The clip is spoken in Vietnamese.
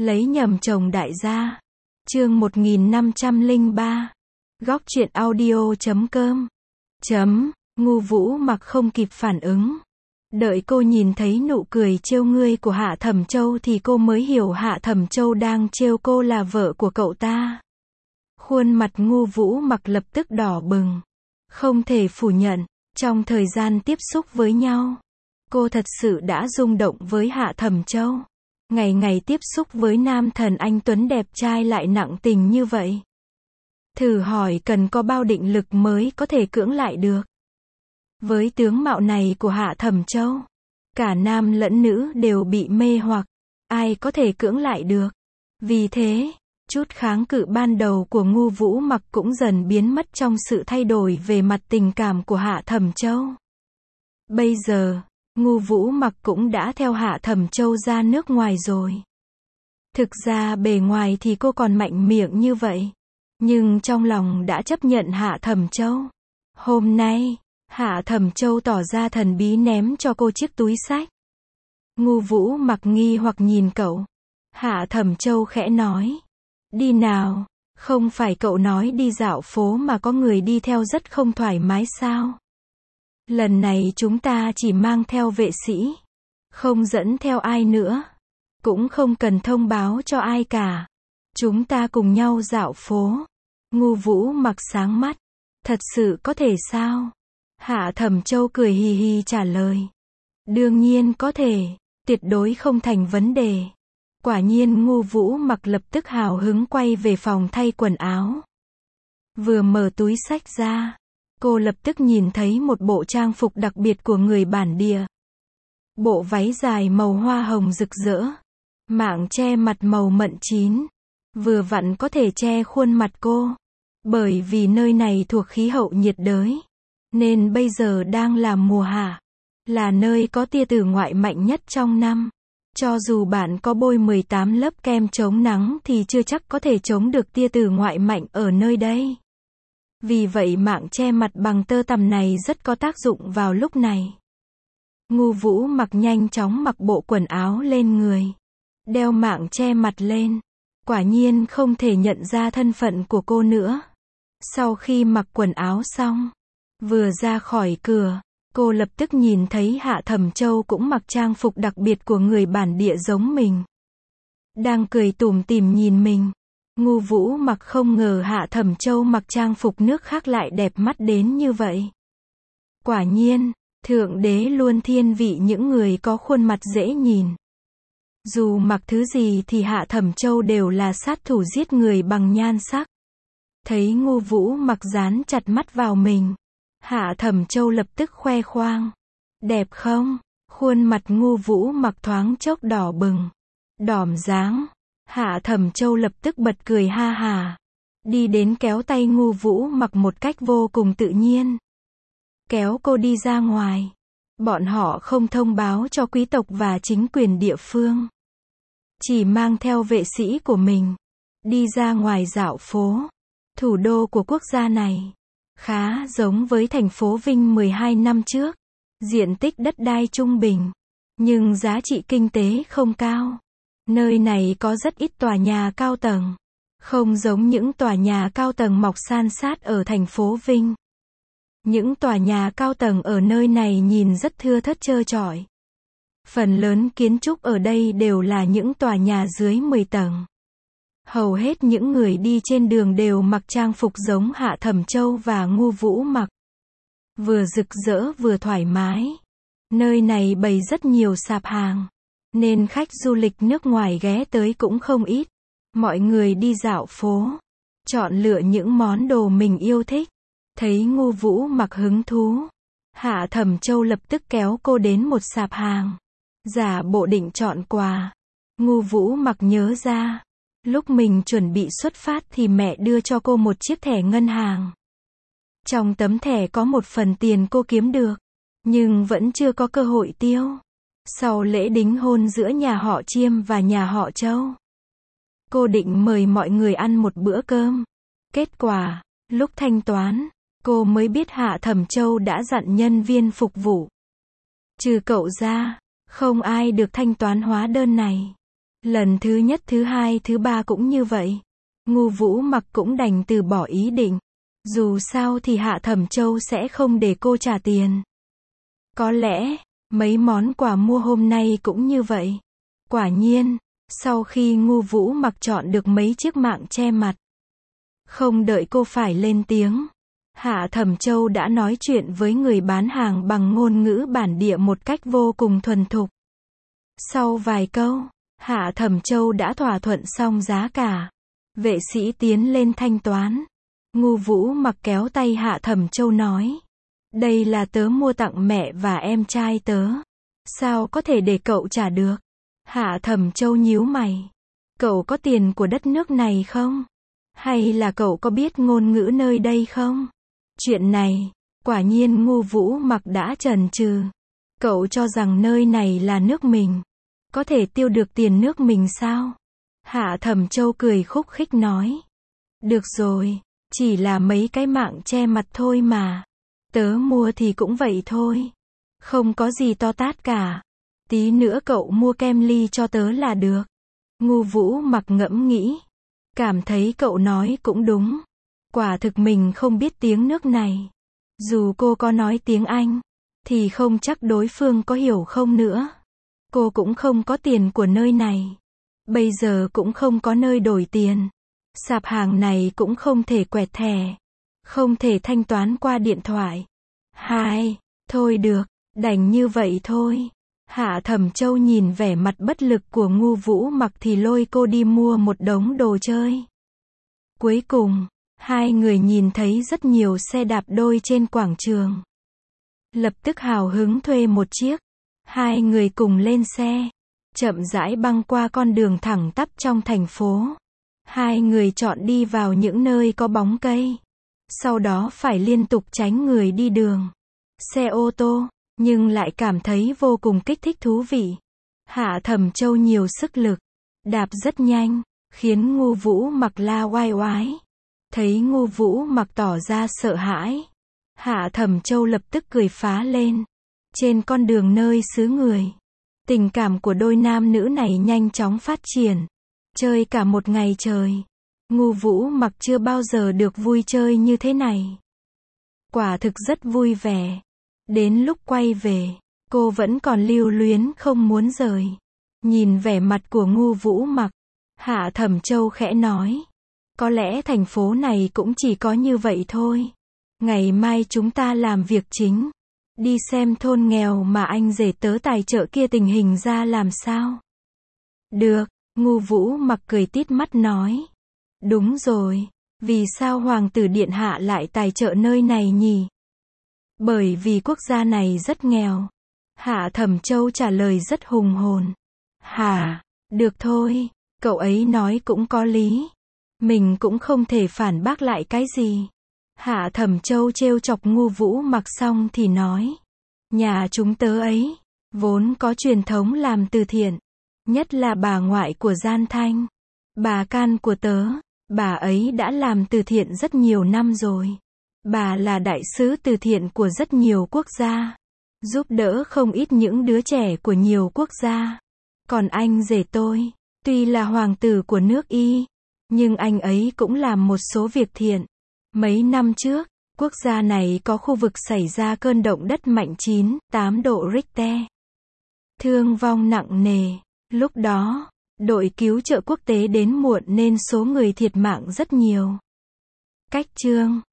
Lấy nhầm chồng đại gia. Chương 1503. Góc truyện audio.com. Ngu Vũ Mặc không kịp phản ứng. Đợi cô nhìn thấy nụ cười trêu ngươi của Hạ Thẩm Châu thì cô mới hiểu Hạ Thẩm Châu đang trêu cô là vợ của cậu ta. Khuôn mặt Ngu Vũ Mặc lập tức đỏ bừng. Không thể phủ nhận, trong thời gian tiếp xúc với nhau, cô thật sự đã rung động với Hạ Thẩm Châu. Ngày ngày tiếp xúc với nam thần anh tuấn đẹp trai lại nặng tình như vậy. Thử hỏi cần có bao định lực mới có thể cưỡng lại được. Với tướng mạo này của Hạ Thẩm Châu, cả nam lẫn nữ đều bị mê hoặc, ai có thể cưỡng lại được. Vì thế, chút kháng cự ban đầu của Ngu Vũ Mặc cũng dần biến mất trong sự thay đổi về mặt tình cảm của Hạ Thẩm Châu. Bây giờ, Ngu Vũ Mặc cũng đã theo Hạ Thẩm Châu ra nước ngoài rồi. Thực ra bề ngoài thì cô còn mạnh miệng như vậy, nhưng trong lòng đã chấp nhận Hạ Thẩm Châu. Hôm nay, Hạ Thẩm Châu tỏ ra thần bí ném cho cô chiếc túi xách. Ngu Vũ Mặc nghi hoặc nhìn cậu. Hạ Thẩm Châu khẽ nói. Đi nào, không phải cậu nói đi dạo phố mà có người đi theo rất không thoải mái sao? Lần này chúng ta chỉ mang theo vệ sĩ, không dẫn theo ai nữa, cũng không cần thông báo cho ai cả. Chúng ta cùng nhau dạo phố. Ngu Vũ Mặc sáng mắt. Thật sự có thể sao? Hạ Thẩm Châu cười hì hì trả lời. Đương nhiên có thể, tuyệt đối không thành vấn đề. Quả nhiên Ngu Vũ Mặc lập tức hào hứng quay về phòng thay quần áo. Vừa mở túi xách ra, cô lập tức nhìn thấy một bộ trang phục đặc biệt của người bản địa. Bộ váy dài màu hoa hồng rực rỡ, mạng che mặt màu mận chín, vừa vặn có thể che khuôn mặt cô. Bởi vì nơi này thuộc khí hậu nhiệt đới, nên bây giờ đang là mùa hạ, là nơi có tia tử ngoại mạnh nhất trong năm. Cho dù bạn có bôi 18 lớp kem chống nắng thì chưa chắc có thể chống được tia tử ngoại mạnh ở nơi đây. Vì vậy mạng che mặt bằng tơ tằm này rất có tác dụng vào lúc này. Ngu Vũ Mặc nhanh chóng mặc bộ quần áo lên người, đeo mạng che mặt lên. Quả nhiên không thể nhận ra thân phận của cô nữa. Sau khi mặc quần áo xong, vừa ra khỏi cửa, cô lập tức nhìn thấy Hạ Thẩm Châu cũng mặc trang phục đặc biệt của người bản địa giống mình, đang cười tủm tỉm nhìn mình. Ngu Vũ Mặc không ngờ Hạ Thẩm Châu mặc trang phục nước khác lại đẹp mắt đến như vậy. Quả nhiên, Thượng Đế luôn thiên vị những người có khuôn mặt dễ nhìn. Dù mặc thứ gì thì Hạ Thẩm Châu đều là sát thủ giết người bằng nhan sắc. Thấy Ngu Vũ Mặc dán chặt mắt vào mình, Hạ Thẩm Châu lập tức khoe khoang. Đẹp không? Khuôn mặt Ngu Vũ Mặc thoáng chốc đỏ bừng. Đỏm dáng. Hạ Thẩm Châu lập tức bật cười ha hà. Đi đến kéo tay Ngu Vũ Mặc một cách vô cùng tự nhiên. Kéo cô đi ra ngoài. Bọn họ không thông báo cho quý tộc và chính quyền địa phương. Chỉ mang theo vệ sĩ của mình. Đi ra ngoài dạo phố. Thủ đô của quốc gia này khá giống với thành phố Vinh 12 năm trước. Diện tích đất đai trung bình, nhưng giá trị kinh tế không cao. Nơi này có rất ít tòa nhà cao tầng, không giống những tòa nhà cao tầng mọc san sát ở thành phố Vinh. Những tòa nhà cao tầng ở nơi này nhìn rất thưa thớt trơ trọi. Phần lớn kiến trúc ở đây đều là những tòa nhà dưới 10 tầng. Hầu hết những người đi trên đường đều mặc trang phục giống Hạ Thẩm Châu và Ngu Vũ Mặc. Vừa rực rỡ vừa thoải mái. Nơi này bày rất nhiều sạp hàng, nên khách du lịch nước ngoài ghé tới cũng không ít. Mọi người đi dạo phố, chọn lựa những món đồ mình yêu thích. Thấy Ngu Vũ Mặc hứng thú, Hạ Thẩm Châu lập tức kéo cô đến một sạp hàng, giả bộ định chọn quà. Ngu Vũ Mặc nhớ ra, lúc mình chuẩn bị xuất phát thì mẹ đưa cho cô một chiếc thẻ ngân hàng. Trong tấm thẻ có một phần tiền cô kiếm được, nhưng vẫn chưa có cơ hội tiêu. Sau lễ đính hôn giữa nhà họ Chiêm và nhà họ Châu, cô định mời mọi người ăn một bữa cơm. Kết quả, lúc thanh toán, cô mới biết Hạ Thẩm Châu đã dặn nhân viên phục vụ. Trừ cậu ra, không ai được thanh toán hóa đơn này. Lần thứ nhất, thứ hai, thứ ba cũng như vậy. Ngu Vũ Mặc cũng đành từ bỏ ý định. Dù sao thì Hạ Thẩm Châu sẽ không để cô trả tiền. Có lẽ, mấy món quà mua hôm nay cũng như vậy. Quả nhiên, sau khi Ngu Vũ Mặc chọn được mấy chiếc mạng che mặt, không đợi cô phải lên tiếng, Hạ Thẩm Châu đã nói chuyện với người bán hàng bằng ngôn ngữ bản địa một cách vô cùng thuần thục. Sau vài câu, Hạ Thẩm Châu đã thỏa thuận xong giá cả. Vệ sĩ tiến lên thanh toán. Ngu Vũ Mặc kéo tay Hạ Thẩm Châu nói. Đây là tớ mua tặng mẹ và em trai tớ. Sao có thể để cậu trả được? Hạ Thẩm Châu nhíu mày. Cậu có tiền của đất nước này không? Hay là cậu có biết ngôn ngữ nơi đây không? Chuyện này, quả nhiên Ngu Vũ Mặc đã chần chừ. Cậu cho rằng nơi này là nước mình. Có thể tiêu được tiền nước mình sao? Hạ Thẩm Châu cười khúc khích nói. Được rồi, chỉ là mấy cái mạng che mặt thôi mà. Tớ mua thì cũng vậy thôi. Không có gì to tát cả. Tí nữa cậu mua kem ly cho tớ là được. Ngu Vũ Mặc ngẫm nghĩ. Cảm thấy cậu nói cũng đúng. Quả thực mình không biết tiếng nước này. Dù cô có nói tiếng Anh, thì không chắc đối phương có hiểu không nữa. Cô cũng không có tiền của nơi này. Bây giờ cũng không có nơi đổi tiền. Sạp hàng này cũng không thể quẹt thẻ. Không thể thanh toán qua điện thoại. Thôi được, đành như vậy thôi. Hạ Thẩm Châu nhìn vẻ mặt bất lực của Ngu Vũ Mặc thì lôi cô đi mua một đống đồ chơi. Cuối cùng, hai người nhìn thấy rất nhiều xe đạp đôi trên quảng trường. Lập tức hào hứng thuê một chiếc. Hai người cùng lên xe, chậm rãi băng qua con đường thẳng tắp trong thành phố. Hai người chọn đi vào những nơi có bóng cây. Sau đó phải liên tục tránh người đi đường, xe ô tô, nhưng lại cảm thấy vô cùng kích thích thú vị. Hạ Thẩm Châu nhiều sức lực, đạp rất nhanh, khiến Ngu Vũ Mặc la oai oái. Thấy Ngu Vũ Mặc tỏ ra sợ hãi, Hạ Thẩm Châu lập tức cười phá lên. Trên con đường nơi xứ người, tình cảm của đôi nam nữ này nhanh chóng phát triển. Chơi cả một ngày trời. Ngu Vũ Mặc chưa bao giờ được vui chơi như thế này. Quả thực rất vui vẻ. Đến lúc quay về, cô vẫn còn lưu luyến không muốn rời. Nhìn vẻ mặt của Ngu Vũ Mặc, Hạ Thẩm Châu khẽ nói. Có lẽ thành phố này cũng chỉ có như vậy thôi. Ngày mai chúng ta làm việc chính. Đi xem thôn nghèo mà anh rể tớ tài trợ kia tình hình ra làm sao. Được, Ngu Vũ Mặc cười tít mắt nói. Đúng rồi, vì sao Hoàng tử Điện Hạ lại tài trợ nơi này nhỉ? Bởi vì quốc gia này rất nghèo. Hạ Thẩm Châu trả lời rất hùng hồn. Hả, được thôi, cậu ấy nói cũng có lý. Mình cũng không thể phản bác lại cái gì. Hạ Thẩm Châu trêu chọc Ngu Vũ Mặc xong thì nói. Nhà chúng tớ ấy, vốn có truyền thống làm từ thiện. Nhất là bà ngoại của Gian Thanh. Bà Can của tớ, bà ấy đã làm từ thiện rất nhiều năm rồi. Bà là đại sứ từ thiện của rất nhiều quốc gia. Giúp đỡ không ít những đứa trẻ của nhiều quốc gia. Còn anh rể tôi, tuy là hoàng tử của nước Y, nhưng anh ấy cũng làm một số việc thiện. Mấy năm trước, quốc gia này có khu vực xảy ra cơn động đất mạnh 9,8 độ Richter. Thương vong nặng nề. Lúc đó, đội cứu trợ quốc tế đến muộn nên số người thiệt mạng rất nhiều. Cách chương